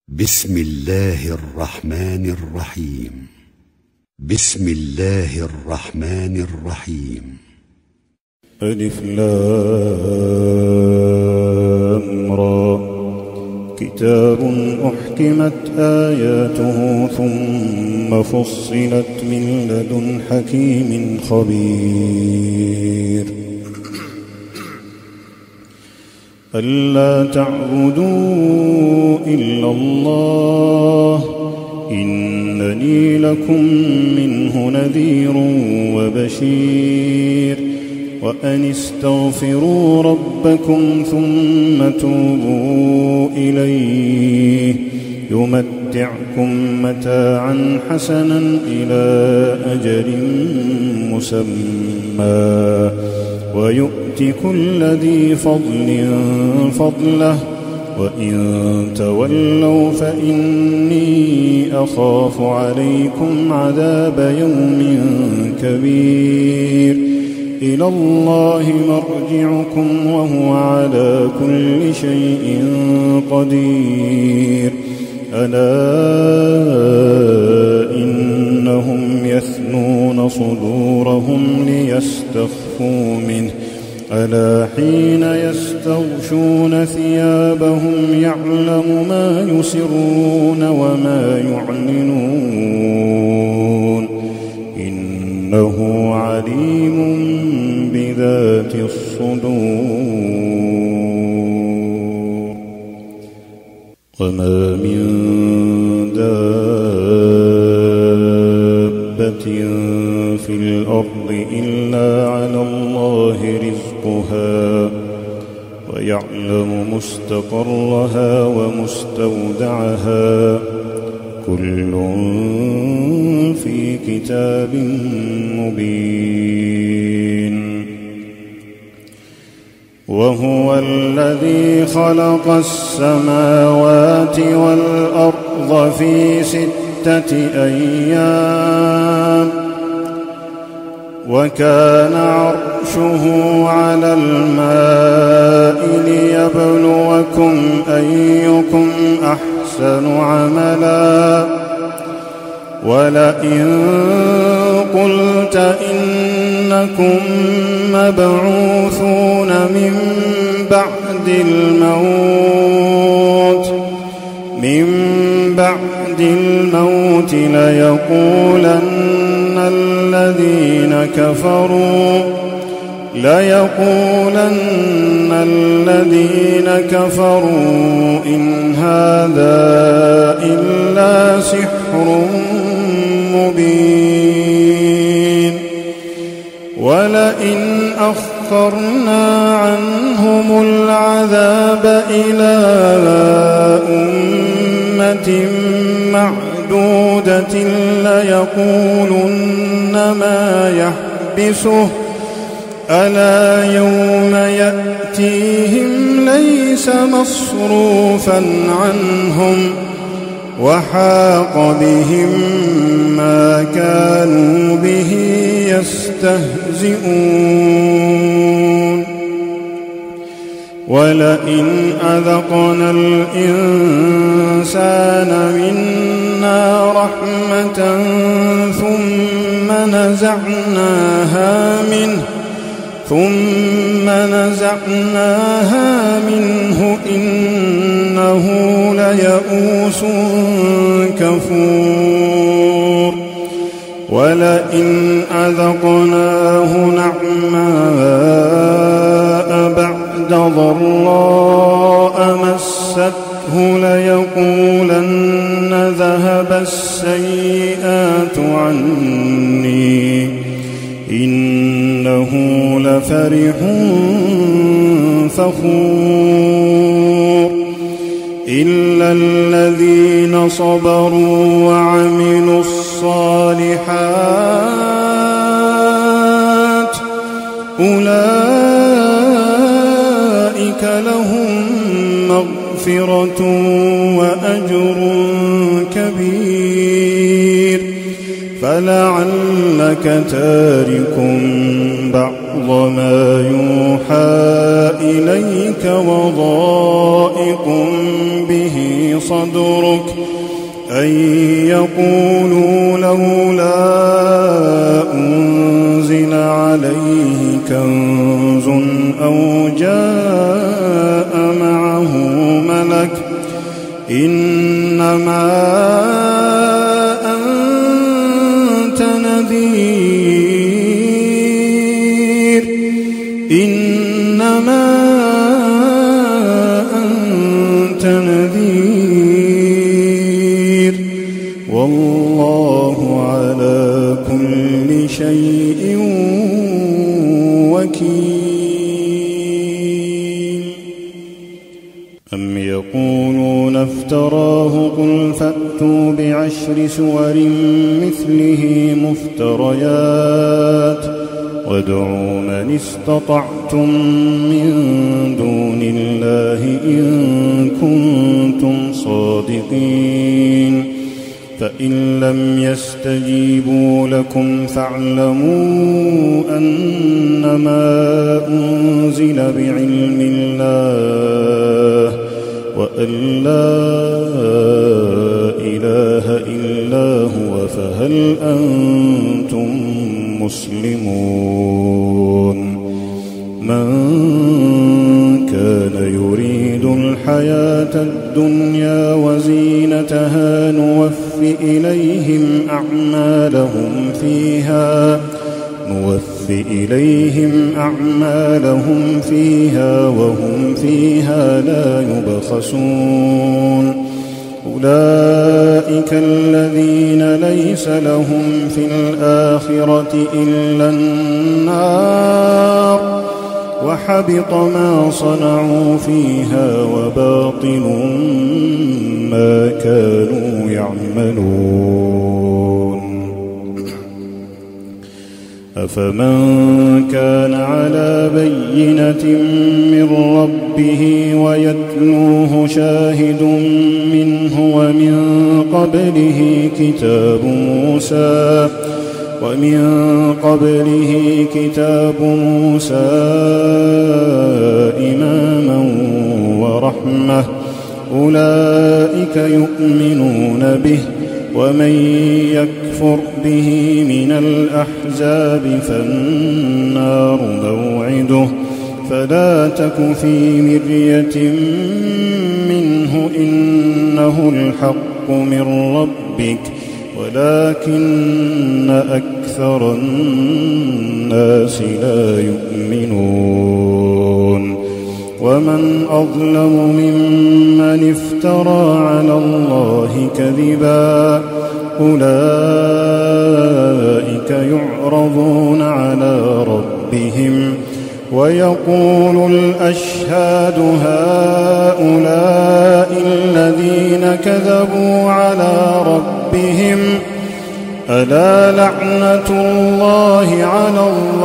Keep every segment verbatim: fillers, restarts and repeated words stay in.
بسم الله الرحمن الرحيم. بسم الله الرحمن الرحيم. ألف لام را. كتاب أحكمت آياته ثم فصلت من لدن حكيم خبير. ألا تعبدوا إلا الله إنني لكم منه نذير وبشير. وأن استغفروا ربكم ثم توبوا إليه يمتعكم متاعا حسنا إلى أجل مسمى ويؤت كل ذي فضل فضله وإن تولوا فإني أخاف عليكم عذاب يوم كبير. إلى الله مرجعكم وهو على كل شيء قدير. ألا إنهم يثنون صدورهم ليستخفوا منه ألا حين يستغشون ثيابهم يعلم ما يسرون وما يعلنون إنه عليم بذات الصدور. وما من دابة في الأرض إلا على الله رزقها ويعلم مستقرها ومستودعها كل في كتاب مبين. وهو الذي خلق السماوات والأرض في ستة أيام وكان عرشه على الماء ليبلوكم أيكم أحسن عملا. ولئن قلت إنكم مبعوثون من بعد الموت من بعد الموت ليقولن الذين كفروا ليقولن الذين كفروا إن هذا إلا سحر مبين. ولئن أخرنا عنهم العذاب إلى أمة معدودة ليقولن ما يحبسه ألا يوم يأتيهم ليس مصروفا عنهم وحاق بهم ما كانوا به يستهزئون. ولئن أذقنا الإنسان منا رحمة ثم نزعناها منه ثم نزعناها منه إنه ليئوس كفور. ولئن أذقناه نعماء بعد ضراء مسته ليقولن ذهب السيئات عني إنه لفرح فخور. إلا الذين صبروا وعملوا الصالحات أولئك لهم مغفرة وأجر كبير. فلعلك تارك بعض ما يوحى إليك وضائق به صدرك أن يقولوا لولا أنزل عليه كنز أو جاء معه ملك إنما أنت نذير إنما أنت نذير والله على كل شيء وكيل. أم يقولون افتراه قل فأتوا بعشر سور مثله مفتريات وادعوا من استطعتم من دون الله إن كنتم صادقين فإن لم يستجيبوا لكم فاعلموا أنما أنزل بعلم الله وأن لا إله إلا هو فهل أنتم مسلمون. من كان يريد الحياة الدنيا وزينتها نوف إليهم أعمالهم فيها نوف إليهم أعمالهم فيها وهم فيها لا يبخسون. أولئك الذين ليس لهم في الآخرة إلا النار وحبط ما صنعوا فيها وباطل ما كانوا يعملون. أفمن كان على بينة من ربه ويتلوه شاهد منه ومن قبله كتاب موسى ومن قبله كتاب موسى إماما ورحمة أولئك يؤمنون به ومن يكفر به من الأحزاب فالنار موعده فلا تك في مرية منه إنه الحق من ربك ولكن أكثر الناس لا يؤمنون. ومن أظلم ممن افترى على الله كذبا أولئك يعرضون على ربهم ويقول الأشهاد هؤلاء الذين كذبوا على ربهم ألا لعنة الله على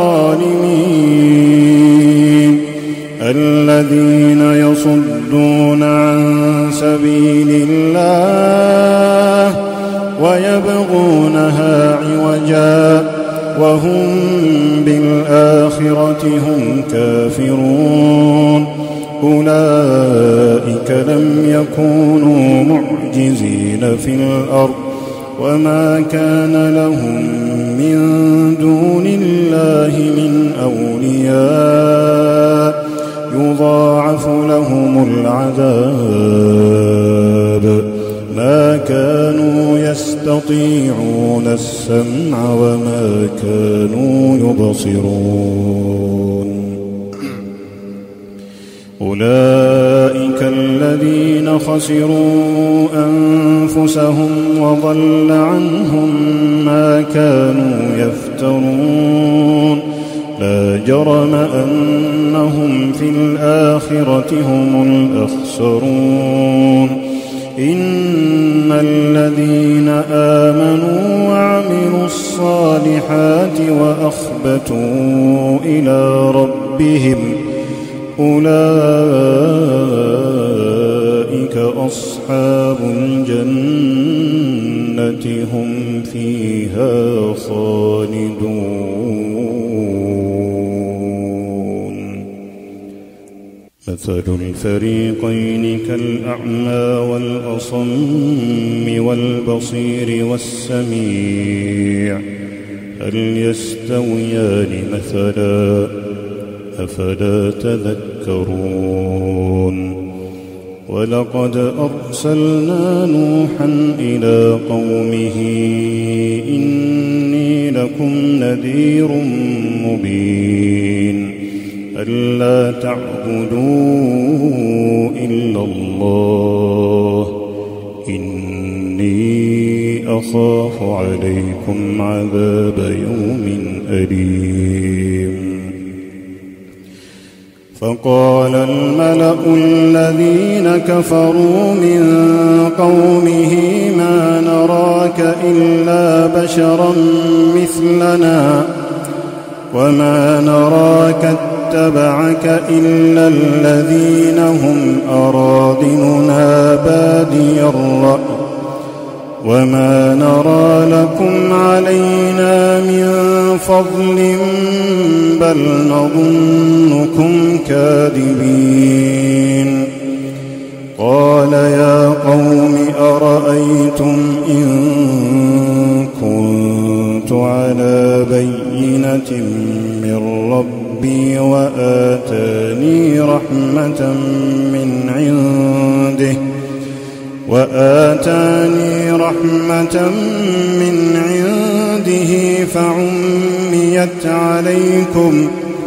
الظالمين الذين يصدون عن سبيل الله ويبغونها عوجا وهم بالآخرة هم كافرون. أولئك لم يكونوا معجزين في الأرض وما كان لهم من دون الله من أولياء يضاعف لهم العذاب ما كانوا يستطيعون السمع وما كانوا يبصرون. أولئك الذين خسروا أنفسهم وضل عنهم ما كانوا يفترون. لا جرم أنهم في الآخرة هم الأخسرون. إن الذين آمنوا وعملوا الصالحات وأخبتوا إلى ربهم أولئك أصحاب الجنة هم فيها خالدون. مثل الفريقين كالأعمى والأصم والبصير والسميع هل يستويان مثلا أفلا تذكرون ولقد أرسلنا نوحا إلى قومه إني لكم نذير مبين ألا تعبدوا إلا الله إني أخاف عليكم عذاب يوم أليم فقال الملأ الذين كفروا من قومه ما نراك إلا بشرا مثلنا وما نراك اتبعك إلا الذين هم أراذلنا بادي الرأي وما نرى لكم علينا من فضل بل نظنكم كاذبين قال يا قوم أرأيتم إن كنت على بينة من ربي وآتاني رحمة من عنده وآتاني رحمة من عنده فعميت عليكم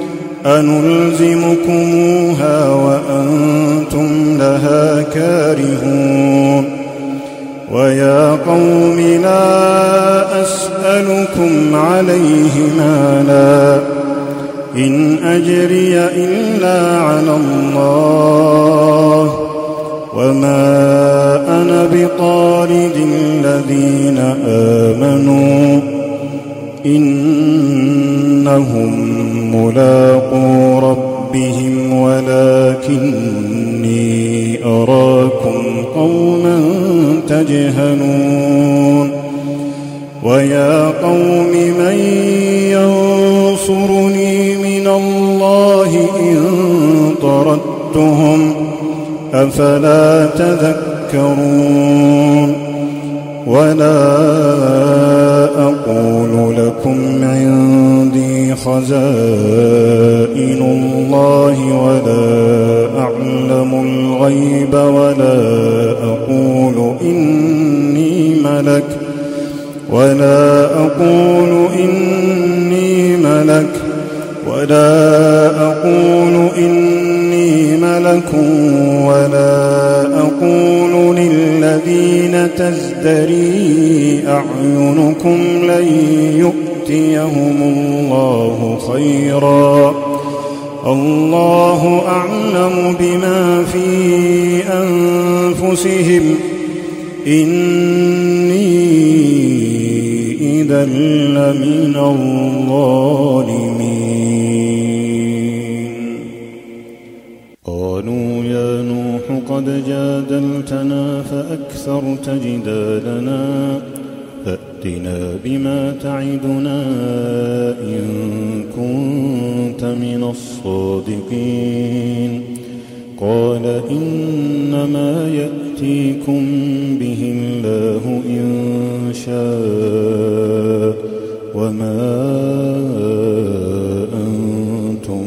أنلزمكموها وأنتم لها كارهون ويا قوم لا أسألكم عليه مالا إن أجري إلا على الله وما أنا بطارد الذين آمنوا إنهم ملاقو ربهم ولكني أراكم قوما تجهلون ويا قوم من ينصرني من الله إن طردتهم أفلا تذكرون ولا أقول لكم عندي خزائن الله ولا أعلم الغيب ولا أقول إني ملك ولا أقول إني ملك ولا أقول إني ملك ولا أقول للذين تزدري أعينكم لن يؤتيهم الله خيرا الله أعلم بما في أنفسهم إني إذا لمن الظالمين قالوا يا نوح قد جادلتنا فأكثرت جدالنا فأتنا بما تعدنا إن كنت من الصادقين قال إنما يأتيكم به الله إن شاء وما أنتم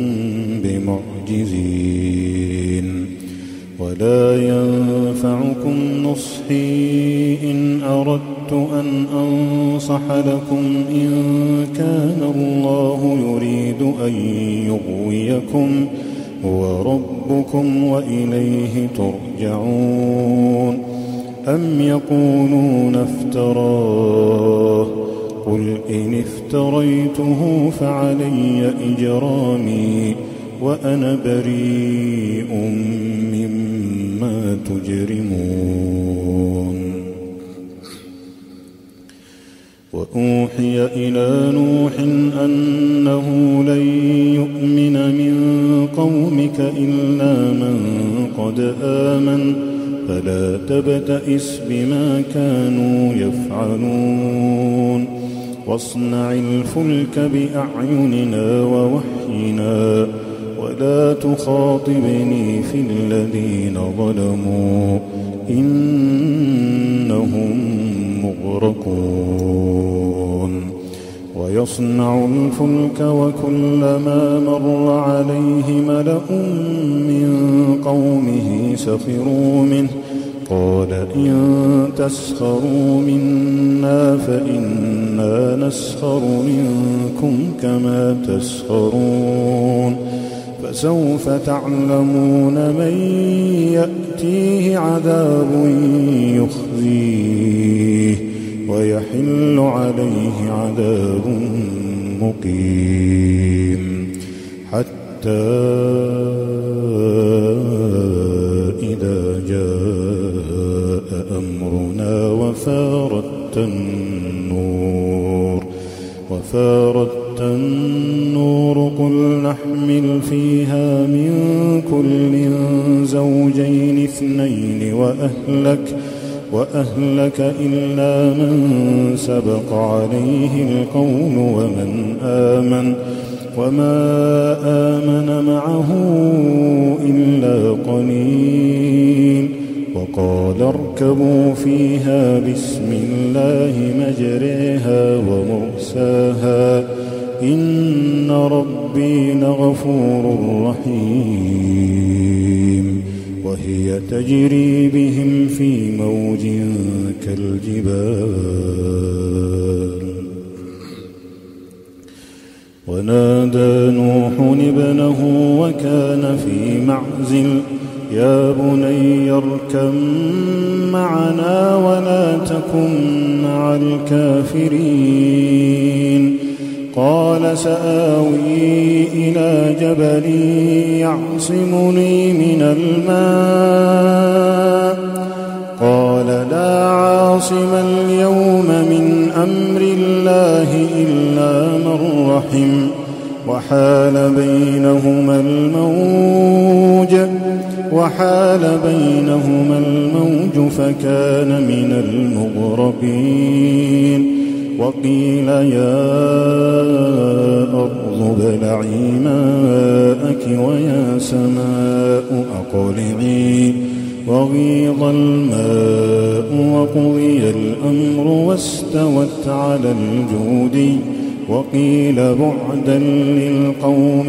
بمعجزين ولا ينفعكم نصحي إن أردت أن أنصح لكم إن كان الله يريد أن يغويكم هو ربكم وإليه ترجعون أم يقولون افتراه قل إن افتريته فعلي إجرامي وأنا بريء مما تجرمون وأوحي إلى نوح أنه لن يؤمن من قومك إلا من قد آمن فلا تبتئس بما كانوا يفعلون واصنع الفلك بأعيننا ووحينا ولا تخاطبني في الذين ظلموا إنهم مغرقون ويصنع الفلك وكلما مر عليه ملأ من قومه سخروا منه قال إن تسخروا منا فإنا نسخر منكم كما تسخرون فسوف تعلمون من يأتيه عذاب يخزيه ويحل عليه عذاب مقيم حتى إذا جاء أمرنا وفارت النور وفارت النور قل نحمل فيها من كل زوجين اثنين وأهلك وأهلك إلا من سبق عليه القول ومن آمن وما آمن معه إلا قليل وقال اركبوا فيها بسم الله مجريها ومرساها إن ربي لغفور رحيم وهي تجري بهم في موج كالجبال ونادى نوح ابنه وكان في معزل يا بني اركب معنا ولا تكن مع الكافرين قال سآوي إلى جبل يعصمني من الماء قال لا عاصم اليوم من أمر الله إلا من رحم وحال بينهما الموج وحال بينهما الموج فكان من المغرقين وقيل يا أرض ابلعي ماءك ويا سماء أقلعي وغيض الماء وقضي الأمر واستوت على الجودي وقيل بعدا للقوم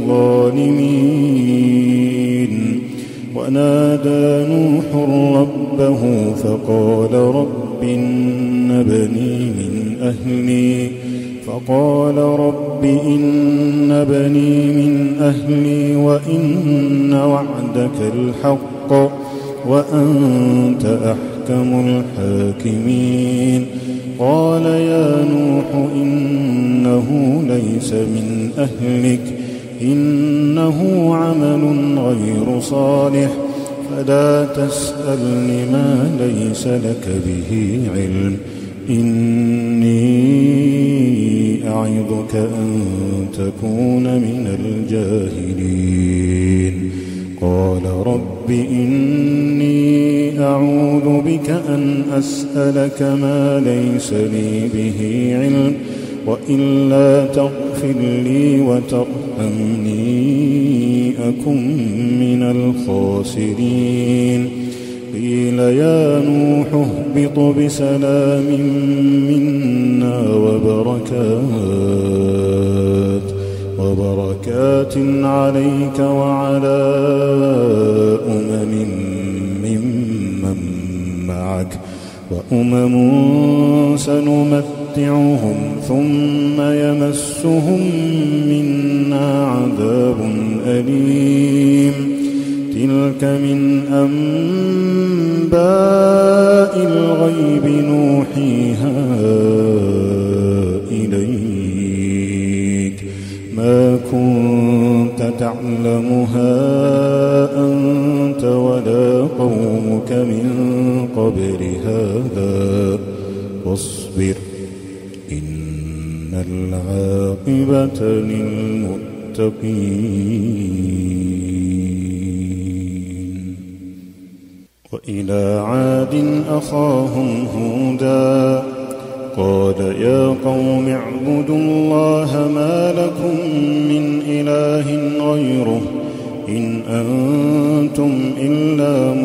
الظالمين ونادى نوح ربه فقال رب إن ابني من أهلي فقال رب إن بني من أهلي وإن وعدك الحق وأنت أحكم الحاكمين قال يا نوح إنه ليس من أهلك إنه عمل غير صالح فلا تسألني ما ليس لك به علم إني أعظك أن تكون من الجاهلين قال رب إني أعوذ بك أن أسألك ما ليس لي به علم وإلا تغفر لي وترحمني أكن من الخاسرين قيل يا نوح اهبط بسلام منا وبركات وبركات عليك وعلى أمم ممن معك وأمم سنمتعهم ثم يمسهم منا عذاب أليم تلك من أنباء الغيب نوحيها إليك ما كنت تعلمها أنت ولا قومك من قبل هذا واصبر إن العاقبة للمتقين وإلى عاد أخاهم هودا قال يا قوم اعبدوا الله ما لكم من إله غيره إن أنتم إلا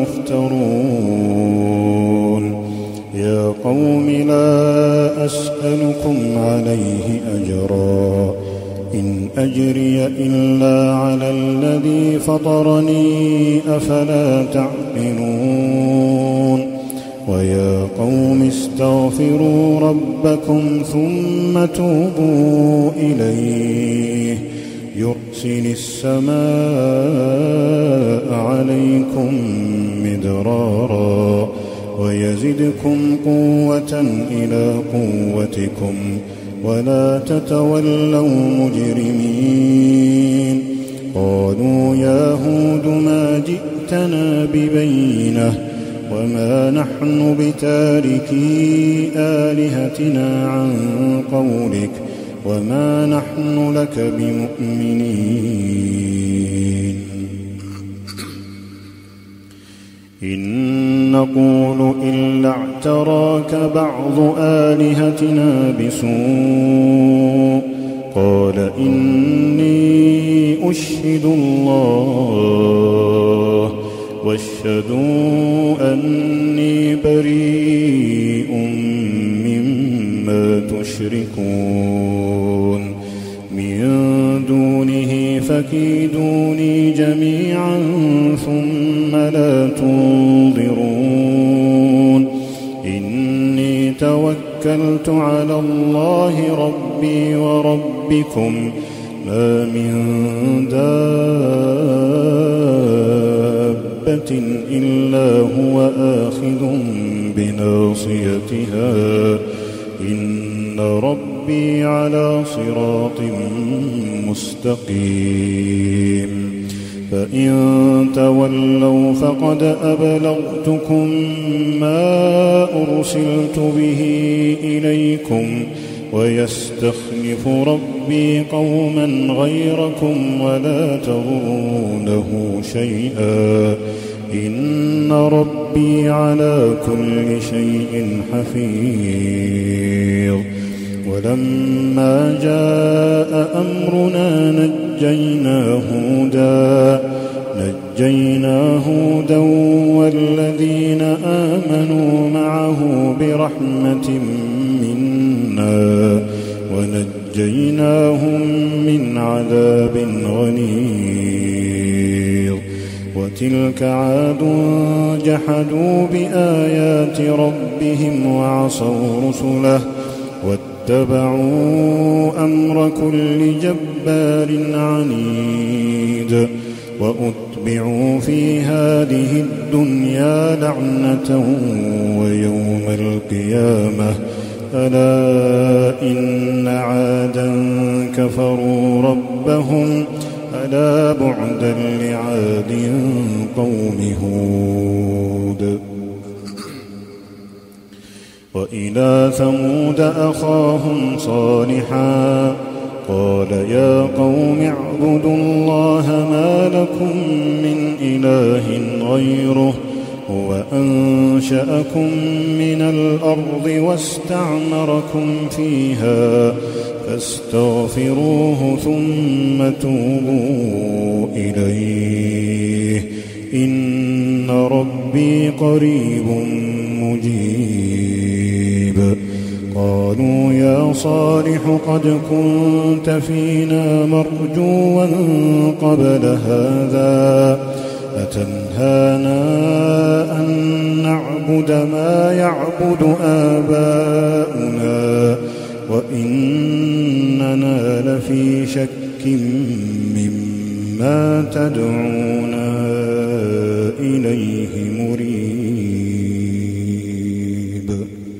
مفترون يا قوم لا أسألكم عليه أجرا إن أجري إلا على الذي فطرني أفلا تعقلون ويا قوم استغفروا ربكم ثم توبوا إليه يرسل السماء عليكم مدرارا ويزدكم قوة إلى قوتكم ولا تتولوا مجرمين قالوا يا هود ما جئتنا ببينة وما نحن بتاركي آلهتنا عن قولك وما نحن لك بمؤمنين إن نقول إلا اعتراك بعض آلهتنا بسوء قال إني أشهد الله واشهدوا أني بريء مما تشركون من دونه فكيدوني جميعا ثم لا تنظرون إني توكلت على الله ربي وربكم ما من دابة إلا هو آخذ بناصيتها إن ربي على صراط مستقيم فإن تولوا فقد أبلغتكم ما أرسلت به إليكم ويستخلف ربي قوما غيركم ولا تضرونه شيئا إن ربي على كل شيء حفيظ ولما جاء أمرنا نجينا هودا نجينا هودا والذين آمنوا معه برحمة منا ونجيناهم من عذاب غليظ وتلك عاد جحدوا بآيات ربهم وعصوا رسله واتبعوا أمر كل جبار عنيد وأتبعوا في هذه الدنيا لعنة ويوم القيامة ألا إن عادا كفروا ربهم ألا بعدا لعاد قوم هود وإلى ثمود أخاهم صالحا قال يا قوم اعبدوا الله ما لكم من إله غيره هو أنشأكم من الأرض واستعمركم فيها فاستغفروه ثم توبوا إليه إن ربي قريب مجيب قالوا يا صالح قد كنت فينا مرجوا قبل هذا أتنهانا أن نعبد ما يعبد آباؤنا وإننا لفي شك مما تدعونا إليه مريب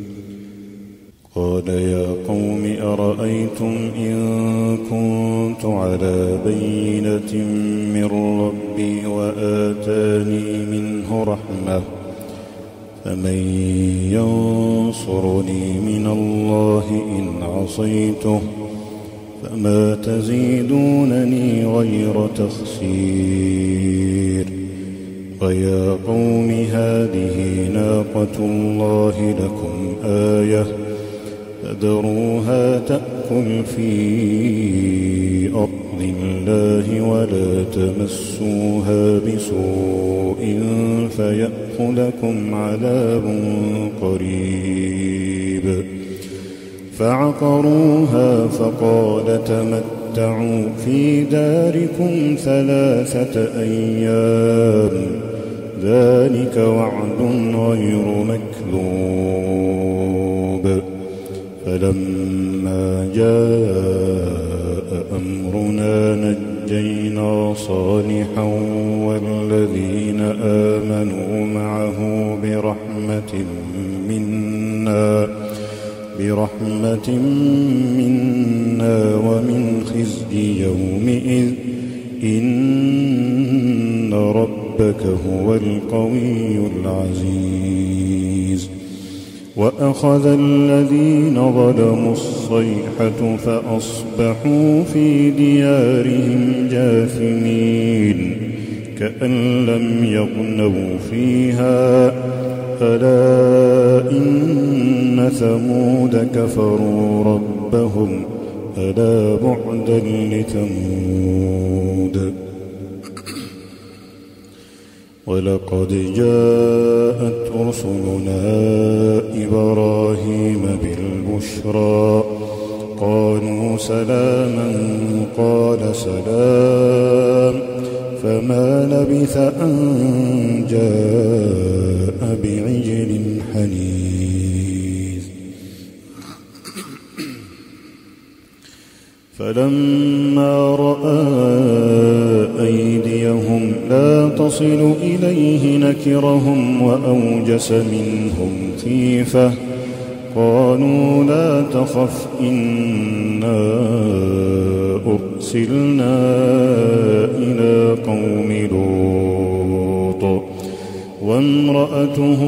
قال يا قوم أرأيتم إن كنت على بينة من ربي وآتاني منه رحمة فمن ينصرني من الله إن عصيته فما تزيدونني غير تخسير ويا قوم هذه ناقة الله لكم آية فذروها تأكل في أرض الله ولا تمسوها بسوء فيأخذكم عذاب قريب. فعقروها فقال تمتعوا في داركم ثلاثة أيام ذلك وعد غير مكذوب. فلما جاء أمرنا نجينا صالحا والذين آمنوا معه برحمة منا برحمة منا ومن خزي يومئذ إن ربك هو القوي العزيز. وأخذ الذين ظلموا الصيحة فأصبحوا في ديارهم جاثمين كأن لم يغنوا فيها ألا إن ثمود كفروا ربهم ألا بعدا لثمود. ولقد جاءت رسلنا إبراهيم بالبشرى قالوا سلاما قال سلام فما لبث أن جاء بعجل حنيذ. فلما رأى أيديهم لا تصل إليه نكرهم وأوجس منهم خيفة قالوا لا تخف إنا أرسلنا إلى قوم لوط وامرأته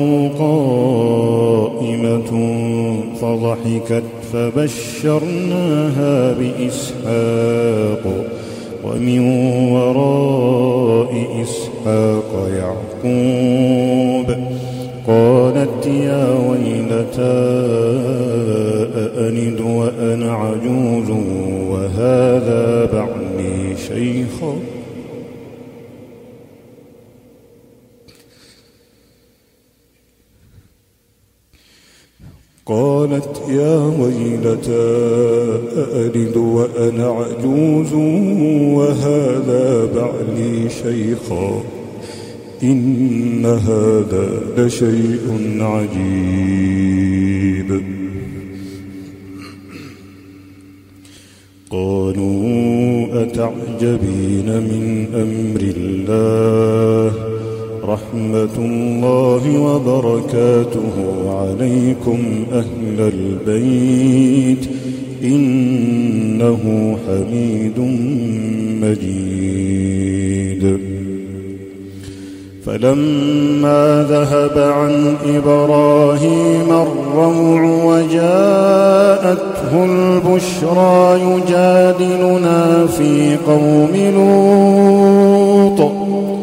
قائمة فضحكت فبشرناها بإسحاق ومن وراء إسحاق يعقوب قالت يا ويلتى أألد وأنا عجوز وهذا بعلي شيخا قالت يا ويلتى أألد وأنا عجوز وهذا بعلي شيخا إن هذا لشيء عجيب. قالوا أتعجبين من أمر الله رحمة الله وبركاته عليكم أهل البيت إنه حميد مجيد. فلما ذهب عن إبراهيم الروع وجاءته البشرى يجادلنا في قوم لوط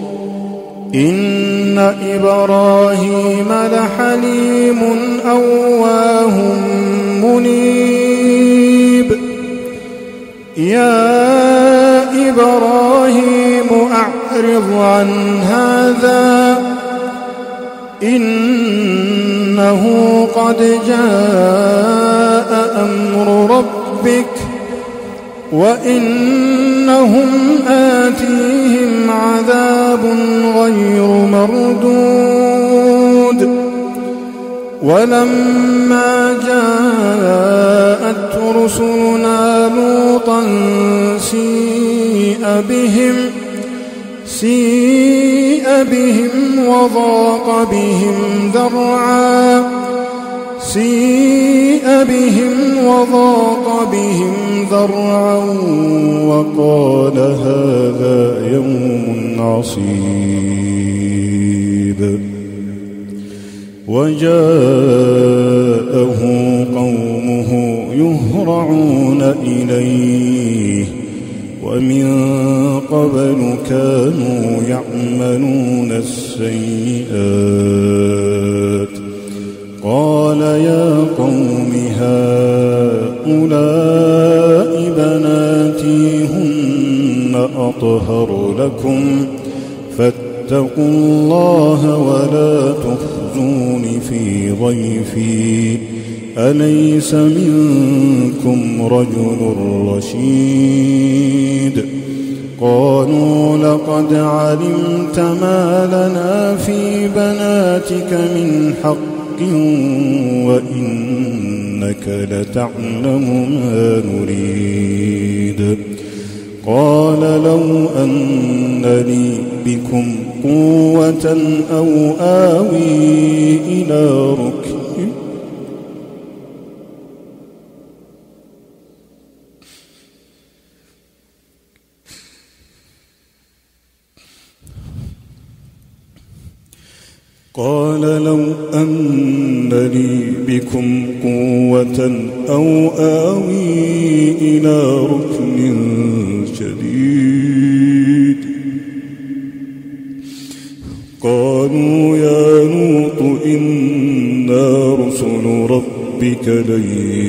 إن إبراهيم لحليم أواه منيب. يا إبراهيم أعرض عن هذا إنه قد جاء أمر ربك وإنهم آتيهم عذاب غير مردود. ولما جاءت رسلنا لوطا سيء بهم سيء بهم وضاق بهم ذرعا سيء بهم وضاق بهم ذرعا وقال هذا يوم عصيب. وجاءه قومه يهرعون إليه ومن قبل كانوا يعملون السيئات قال يا قوم هؤلاء هؤلاء بناتي هن أطهر لكم فاتقوا الله ولا تخزون في ضيفي أليس منكم رجل رشيد قالوا لقد علمت ما لنا في بناتك من حق وإنك لتعلم ما نريد قال لو أن لي بكم قوة أو آوي إلى ركن قال لو أن لي بكم قوة أو آوي إلى ركن شديد قالوا يا لوط إنا رسل ربك لن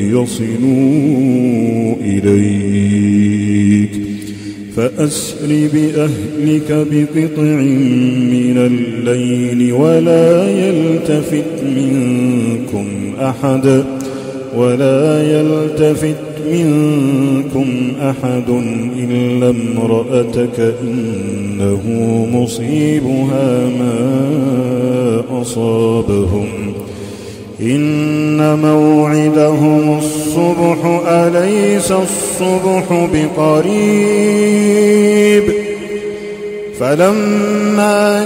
يصلوا إليك فأسر بأهلك بقطع من الليل ولا يلتفت منكم أحد ولا يلتفت منكم أحد إلا امرأتك إنه مصيبها ما أصابهم إن موعدهم الصبح أليس الصبح بقريب فلما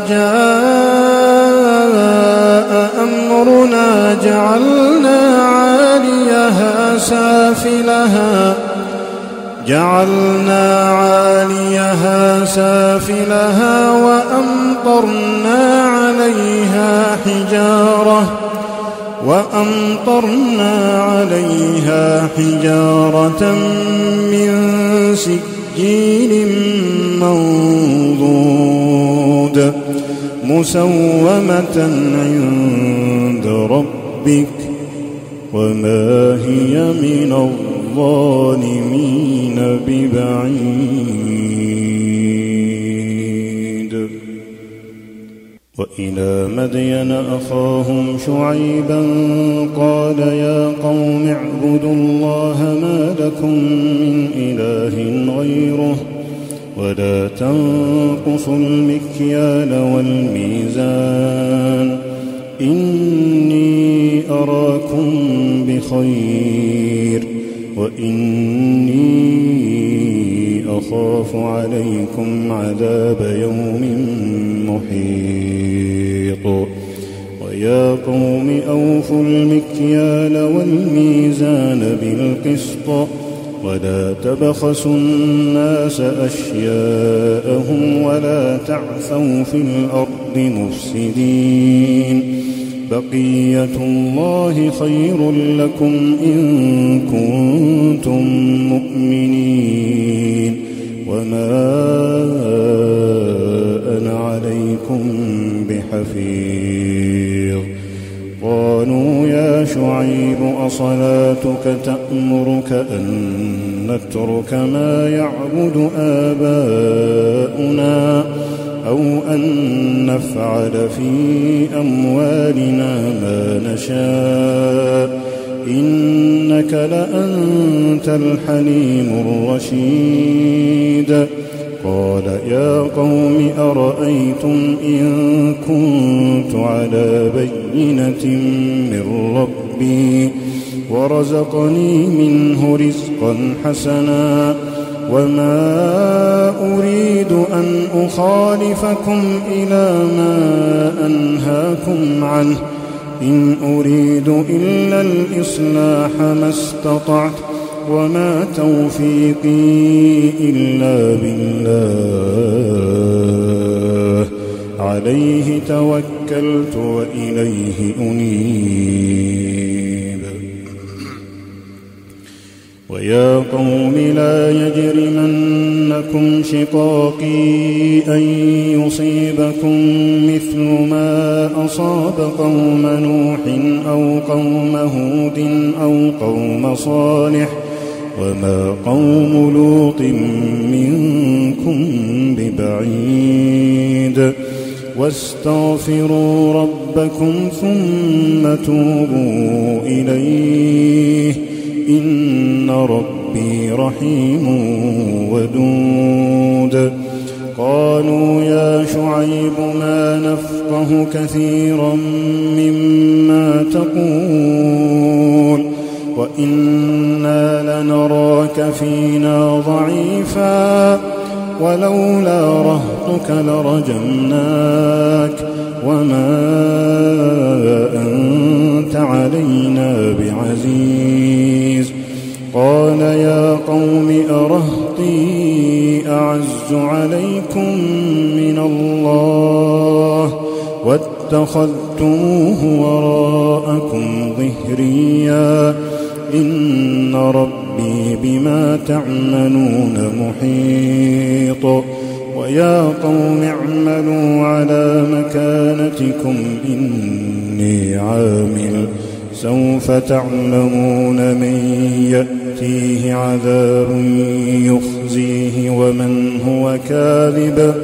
جاء أمرنا جعلنا عاليها سافلها جعلنا عاليها سافلها وأمطرنا عليها حجارة وأمطرنا عليها حجارة من سجيل منضود مسومة عند ربك وما هي من الظالمين ببعيد وإلى مدين أخاهم شعيبا قال يا قوم اعبدوا الله ما لكم من إله غيره ولا تنقصوا المكيال والميزان إني أراكم بخير وإني أخاف عليكم عذاب يوم محيط ويا قوم أوفوا المكيال والميزان بالقسط ولا تبخسوا الناس أشياءهم ولا تعثوا في الأرض مفسدين بقية الله خير لكم إن كنتم مؤمنين وما أنا عليكم بحفيظ قالوا يا شعيب أصلاتك تأمرك أن نترك ما يعبد آباؤنا أو أن نفعل في أموالنا ما نشاء إنك لأنت الحليم الرشيد قال يا قوم أرأيتم إن كنت على بينة من ربي ورزقني منه رزقا حسنا وما أريد أن أخالفكم إلى ما أنهاكم عنه إن أريد إلا الإصلاح ما استطعت وما توفيقي إلا بالله عليه توكلت وإليه أنيب ويا قوم لا يجرمنكم شقاقي أن يصيبكم مثل ما أصاب قوم نوح أو قوم هود أو قوم صالح وما قوم لوط منكم ببعيد واستغفروا ربكم ثم توبوا إليه إن ربي رحيم ودود قالوا يا شعيب ما نفقه كثيرا مما تقول وإنا لنراك فينا ضعيفا ولولا رهطك لرجمناك وما أنت علينا بعزيز قال يا قوم أرهطي أعز عليكم من الله واتخذتموه وراءكم ظهريا إن ربي بما تعملون محيط ويا قوم اعملوا على مكانتكم إني عامل سوف تعلمون من يأتيه عذاب يخزيه ومن هو كاذب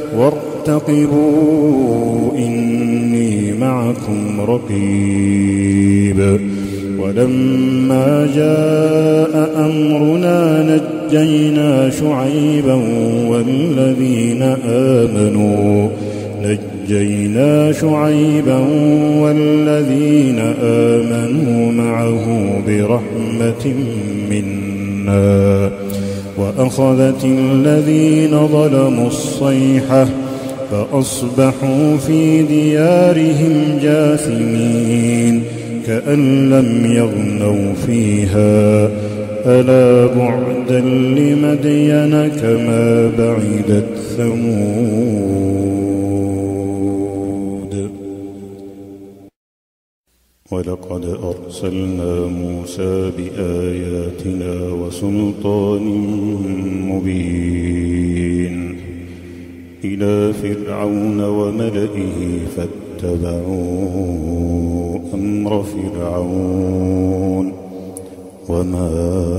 وارتقبوا إني معكم رقيب ولما جاء أمرنا نجينا شعيبا والذين آمنوا نجينا شعيبا والذين آمنوا معه برحمة منا وأخذت الذين ظلموا الصيحة فأصبحوا في ديارهم جاثمين كأن لم يغنوا فيها ألا بعدا لمدين كما بعدت ثمود ولقد أرسلنا موسى بآياتنا وسلطان مبين إلى فرعون وملئه فاتبعوا أمر فرعون وما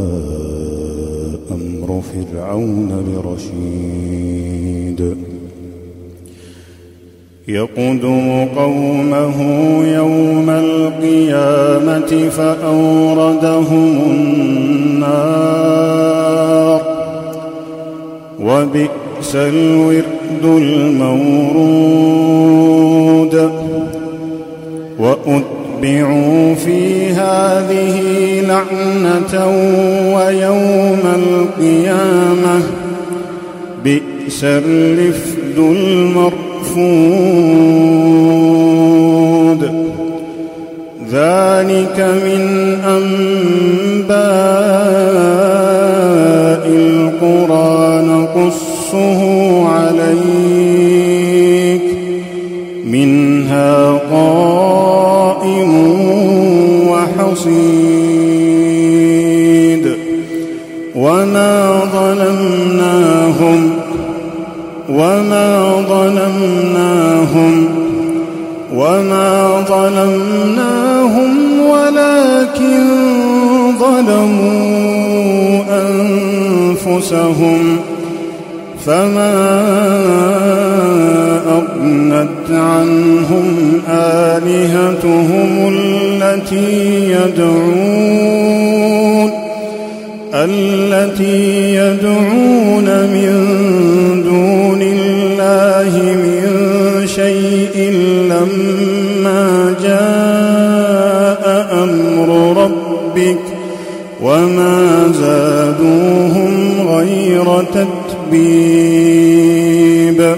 أمر فرعون برشيد يقدم قومه يوم القيامة فأوردهم النار وبئس الورد المورود وأتبعوا في هذه لعنة ويوم القيامة بئس الرفد المرفود ذلك من أنباء القرى نقصه عليك منها قائم وحصيد وما ظلمناهم وما ظلمناهم وما ظلمناهم ولكن ظلموا أنفسهم فما أغنت عنهم آلهتهم التي يدعون التي يدعون من دون الله من شيء لما جاء أمر ربك وما زادوهم غير تتبيب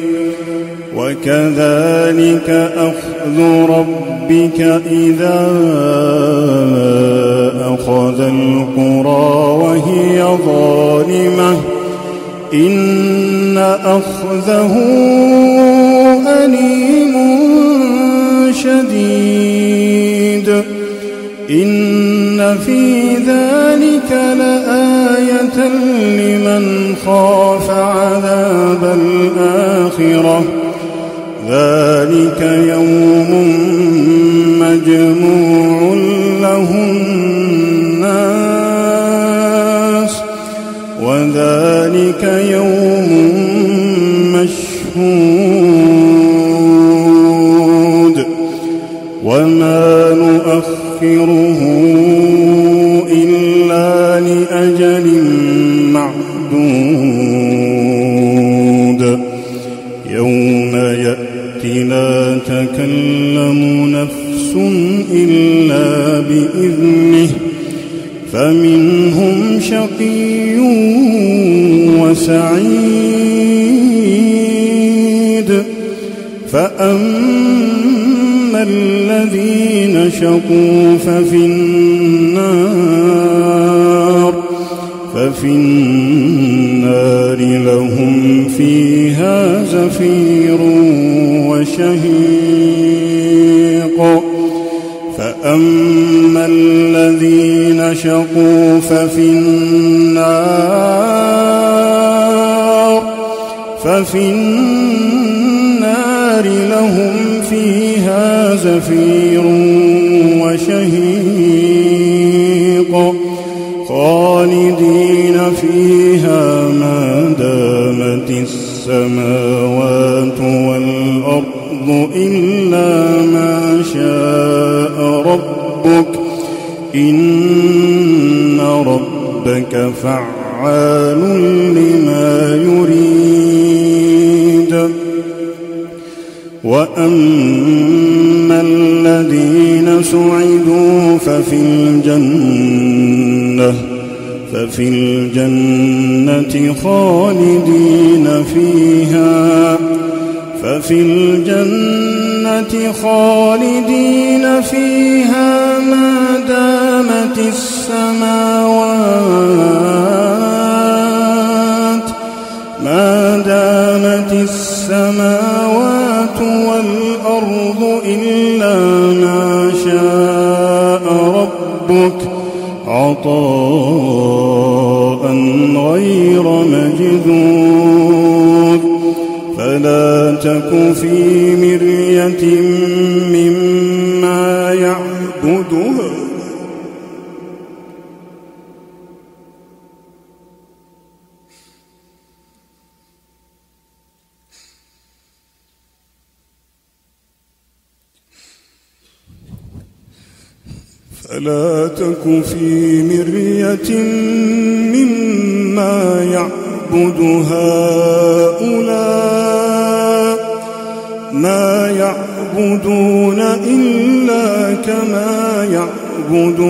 وكذلك أخذ ربك إذا أخذ القرى وهي ظالمة إن أخذه أليم شديد إن في ذلك لآية لمن خاف عذاب الآخرة ذلك يوم مجموع له الناس مشهود وما نؤخره إلا لأجل معدود يوم يأتي لا تكلم نفس إلا بإذنه فمنهم شقي وسعيد فأما الذين شقوا ففي النار ففي النار لهم فيها زفير وشهيق فأما الذين شقوا ففي النار ففي النار لهم فيها زفير وشهيق خالدين فيها ما دامت السماوات والأرض إلا ما شاء ربك إن ربك فعال لما يريد وأما الذين سعدوا ففي الجنة ففي الجنة خالدين فيها ففي الجنة خالدين فيها ما دامت السماوات ما دامت السماوات والأرض إلا ما شاء ربك عطاء غير مجذوذ فلا تك في مرية مما يعبدها فلا تك في مرية مما يعبد هؤلاء ما يعبدون إلا كما يعبد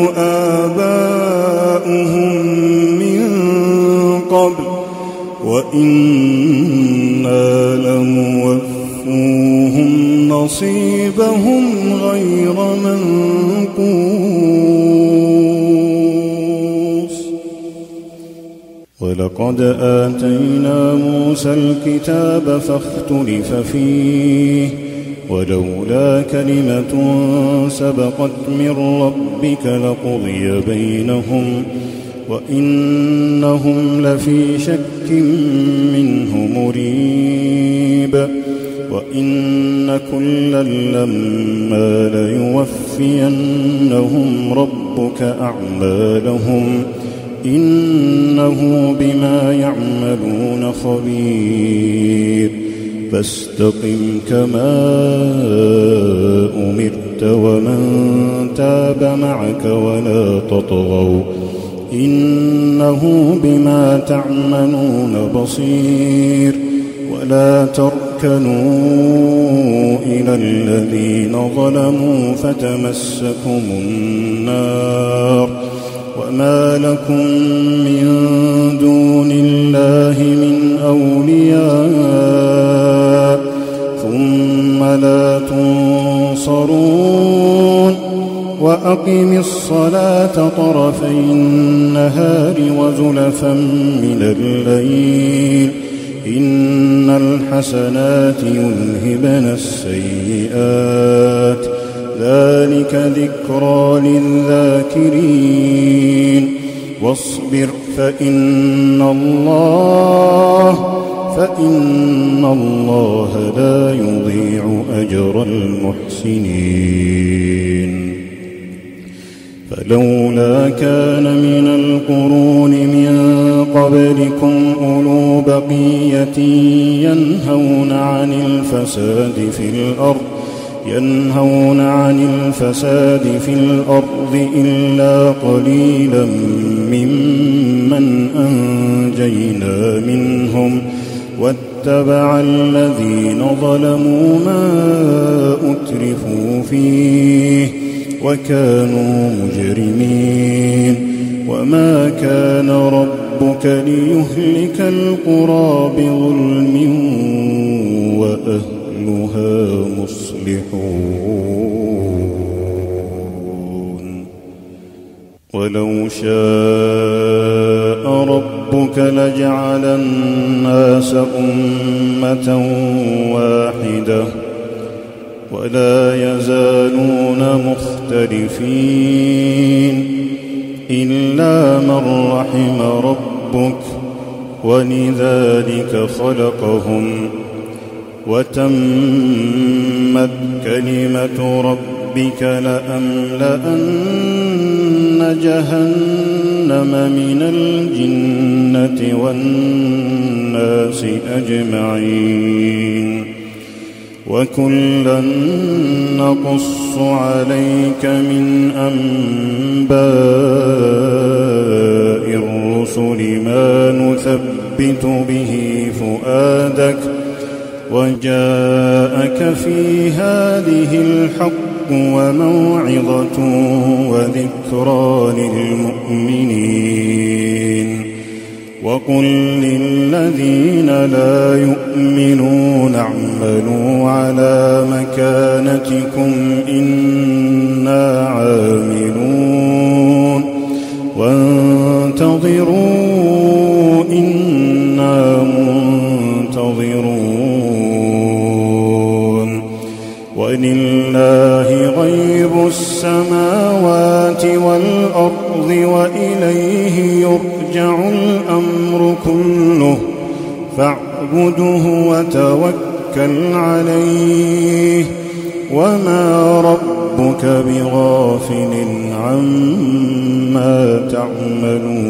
آباؤهم من قبل وإنا لموفوهم نصيبهم غير منقوص ولقد آتينا موسى الكتاب فاختلف فيه ولولا كلمة سبقت من ربك لقضي بينهم وإنهم لفي شك منه مريب وإن كلا لما ليوفينهم ربك أعمالهم إنه بما يعملون خبير فاستقم كما أمرت ومن تاب معك ولا تطغوا إنه بما تعملون بصير ولا تركنوا إلى الذين ظلموا فتمسكم النار وما لكم من دون الله من أولياء ثم لا تنصرون وأقم الصلاة طرفي النهار وزلفا من الليل إن الحسنات يذهبن السيئات ذلك ذكرى للذاكرين واصبر فإن الله فإن الله لا يضيع أجر المحسنين فلولا كان من القرون من قبلكم أولو بقية ينهون عن الفساد في الأرض ينهون عن الفساد في الأرض إلا قليلا ممن أنجينا منهم واتبع الذين ظلموا ما أترفوا فيه وكانوا مجرمين وما كان ربك ليهلك القرى بظلم وأهلها مصلحون ولو شاء ربك لجعل الناس أمة واحدة ولا يزالون مختلفين إلا من رحم ربك ولذلك خلقهم وتمت كلمة ربك لأملأن جهنم من الجنة والناس أجمعين وكلا نقص عليك من أنباء الرسل ما نثبت به فؤادك وجاءك في هذه الحق وموعظة وذكرى للمؤمنين وقل للذين لا يؤمنون اعملوا على مكانتكم إنا عاملون وانتظروا إنا منتظرون ولله غيب السماوات والأرض وإليه يرجع الأمر كله فاعبده وتوكل عليه وما ربك بغافل عما تعملون